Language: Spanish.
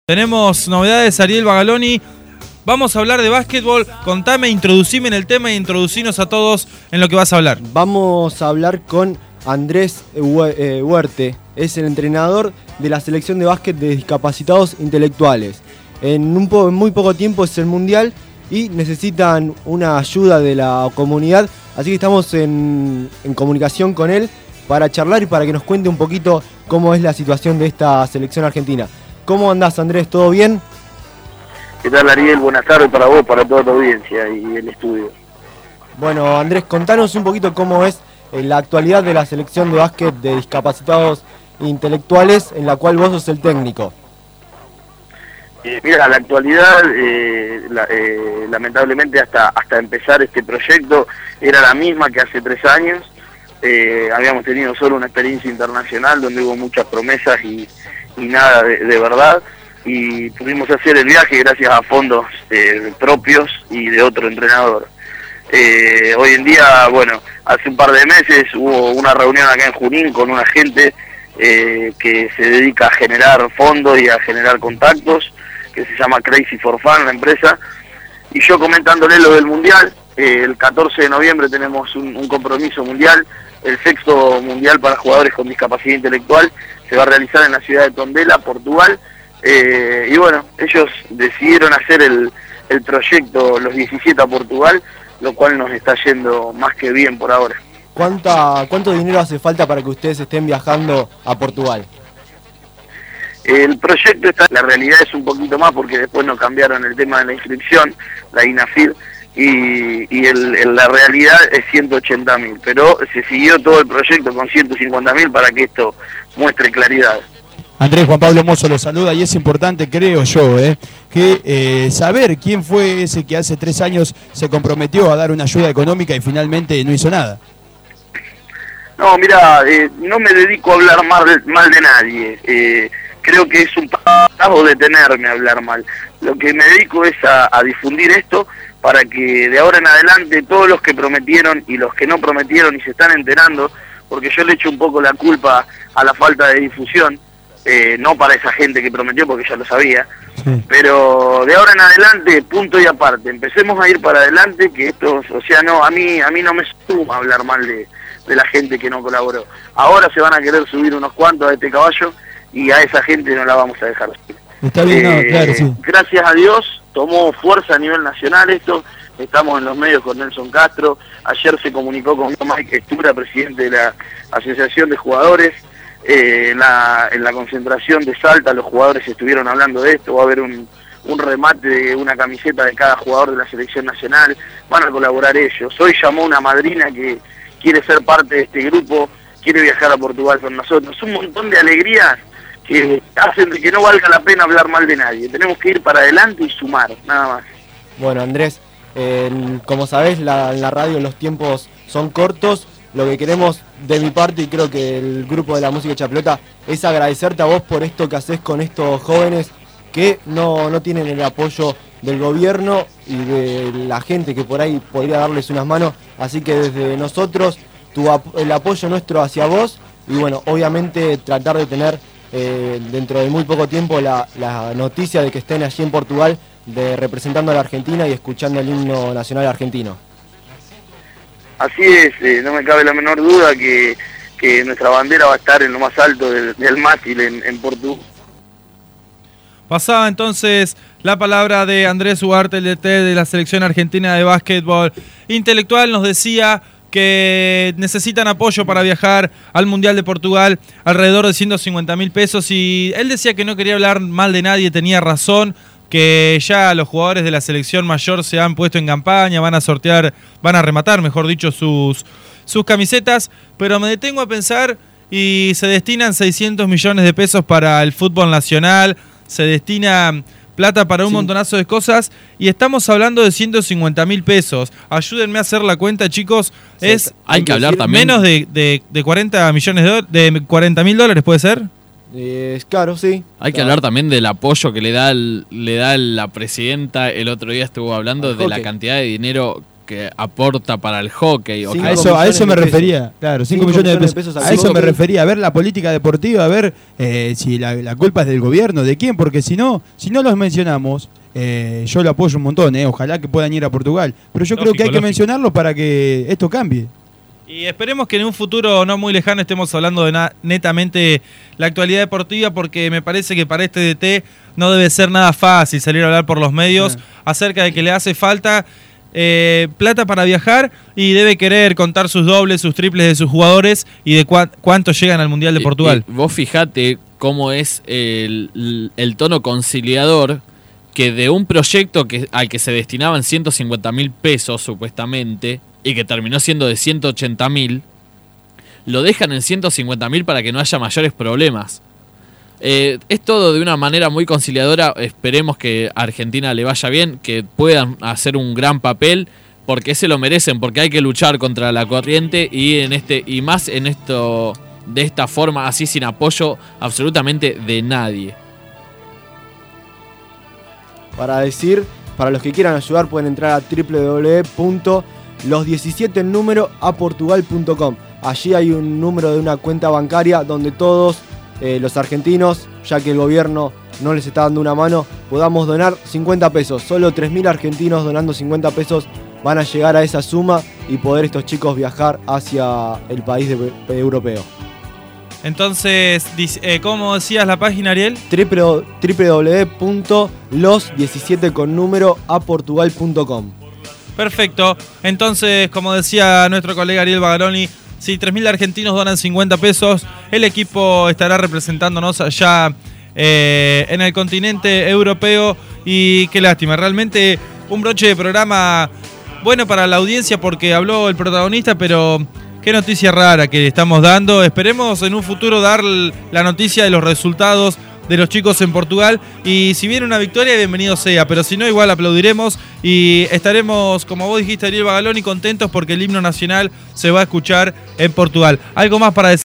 Tenemos novedades, Ariel Bagaloni. Vamos a hablar de básquetbol. Contame, introducime en el tema e introducinos a todos en lo que vas a hablar. Vamos a hablar con Andrés Huerte. Es el entrenador de la selección de básquet de discapacitados intelectuales. En muy poco tiempo es el mundial y necesitan una ayuda de la comunidad. Así que estamos en comunicación con él para charlar y para que nos cuente un poquito cómo es la situación de esta selección argentina. ¿Cómo andás, Andrés? ¿Todo bien? ¿Qué tal, Ariel? Buenas tardes para vos, para toda tu audiencia y el estudio. Bueno, Andrés, contanos un poquito cómo es la actualidad de la selección de básquet de discapacitados intelectuales en la cual vos sos el técnico. Mira, la actualidad, lamentablemente hasta empezar este proyecto, era la misma que hace 3 años. Habíamos tenido solo una experiencia internacional donde hubo muchas promesas y nada de verdad, y pudimos hacer el viaje gracias a fondos propios y de otro entrenador. Hoy en día, bueno, hace un par de meses hubo una reunión acá en Junín con una gente que se dedica a generar fondos y a generar contactos, que se llama Crazy for Fun, la empresa, y yo comentándole lo del mundial. El 14 de noviembre tenemos un compromiso mundial, el 6º mundial para jugadores con discapacidad intelectual, se va a realizar en la ciudad de Tondela, Portugal, y bueno, ellos decidieron hacer el proyecto los 17 a Portugal, lo cual nos está yendo más que bien por ahora. ¿Cuánto dinero hace falta para que ustedes estén viajando a Portugal? El proyecto está, la realidad es un poquito más porque después nos cambiaron el tema de la inscripción, la INAFIR, y la realidad es 180.000, pero se siguió todo el proyecto con 150.000 para que esto muestre claridad. Andrés, Juan Pablo Mozo lo saluda y es importante, creo yo, que saber quién fue ese que hace 3 años se comprometió a dar una ayuda económica y finalmente no hizo nada. No, mira, no me dedico a hablar mal de nadie. Creo que es un paso detenerme a hablar mal. Lo que me dedico es a difundir esto para que de ahora en adelante todos los que prometieron y los que no prometieron y se están enterando, porque yo le echo un poco la culpa a la falta de difusión, no para esa gente que prometió porque ya lo sabía, sí. Pero de ahora en adelante, punto y aparte, empecemos a ir para adelante, que esto, o sea, no, a mí no me suma hablar mal de la gente que no colaboró. Ahora se van a querer subir unos cuantos a este caballo y a esa gente no la vamos a dejar. Está bien, no, claro, sí. Gracias a Dios tomó fuerza a nivel nacional esto, estamos en los medios con Nelson Castro, ayer se comunicó con Mike Estura, presidente de la Asociación de Jugadores, en la concentración de Salta los jugadores estuvieron hablando de esto, va a haber un remate de una camiseta de cada jugador de la selección nacional, van a colaborar ellos. Hoy llamó una madrina que quiere ser parte de este grupo, quiere viajar a Portugal con nosotros, un montón de alegrías que hacen de que no valga la pena hablar mal de nadie. Tenemos que ir para adelante y sumar, nada más. Bueno, Andrés, como sabés, en la radio los tiempos son cortos. Lo que queremos de mi parte, y creo que el grupo de la música hecha pelota, es agradecerte a vos por esto que haces con estos jóvenes que no tienen el apoyo del gobierno y de la gente que por ahí podría darles unas manos. Así que desde nosotros, el apoyo nuestro hacia vos, y bueno, obviamente tratar de tener dentro de muy poco tiempo la noticia de que estén allí en Portugal representando a la Argentina y escuchando el himno nacional argentino. Así es, no me cabe la menor duda que nuestra bandera va a estar en lo más alto del mástil en Portugal. Pasaba entonces la palabra de Andrés Huarte, el DT de la selección argentina de básquetbol intelectual. Nos decía que necesitan apoyo para viajar al Mundial de Portugal, alrededor de 150.000 pesos, y él decía que no quería hablar mal de nadie, tenía razón, que ya los jugadores de la selección mayor se han puesto en campaña, van a rematar, mejor dicho, sus camisetas, pero me detengo a pensar y se destinan 600 millones de pesos para el fútbol nacional, se destina plata para un montonazo de cosas y estamos hablando de 150.000 pesos. Ayúdenme a hacer la cuenta, chicos. Sí, hay que hablar también. Menos de 40 millones de $40.000, ¿puede ser? Claro, sí. Hay que hablar también del apoyo que le da la presidenta. El otro día estuvo hablando de la cantidad de dinero que aporta para el hockey. O Sí, que- A eso me refería, claro, 5 millones de pesos. A eso me refería, a ver la política deportiva, a ver si la culpa es del gobierno, de quién, porque si no los mencionamos, yo lo apoyo un montón, ojalá que puedan ir a Portugal, pero yo creo que hay que mencionarlo para que esto cambie. Y esperemos que en un futuro no muy lejano estemos hablando de netamente la actualidad deportiva, porque me parece que para este DT no debe ser nada fácil salir a hablar por los medios acerca de que le hace falta plata para viajar y debe querer contar sus dobles, sus triples de sus jugadores y de cuánto llegan al Mundial de Portugal. Vos fijate cómo es el tono conciliador, que de un proyecto al que se destinaban 150.000 pesos supuestamente y que terminó siendo de 180.000, lo dejan en 150.000 para que no haya mayores problemas. Es todo de una manera muy conciliadora. Esperemos que a Argentina le vaya bien, que puedan hacer un gran papel, porque se lo merecen, porque hay que luchar contra la corriente y más en esto de esta forma, así sin apoyo absolutamente de nadie. Para los que quieran ayudar pueden entrar a www.los17aportugal.com. Allí hay un número de una cuenta bancaria donde todos los argentinos, ya que el gobierno no les está dando una mano, podamos donar 50 pesos. Solo 3.000 argentinos donando 50 pesos van a llegar a esa suma y poder estos chicos viajar hacia el país europeo. Entonces, ¿cómo decías la página, Ariel? www.los17aportugal.com. Perfecto. Entonces, como decía nuestro colega Ariel Bagaroni, si 3.000 argentinos donan 50 pesos, el equipo estará representándonos allá en el continente europeo. Y qué lástima, realmente un broche de programa bueno para la audiencia porque habló el protagonista, pero qué noticia rara que estamos dando. Esperemos en un futuro dar la noticia de los resultados de los chicos en Portugal, y si viene una victoria, bienvenido sea, pero si no, igual aplaudiremos y estaremos, como vos dijiste, Ariel Bagaloni, contentos porque el himno nacional se va a escuchar en Portugal. ¿Algo más para decir?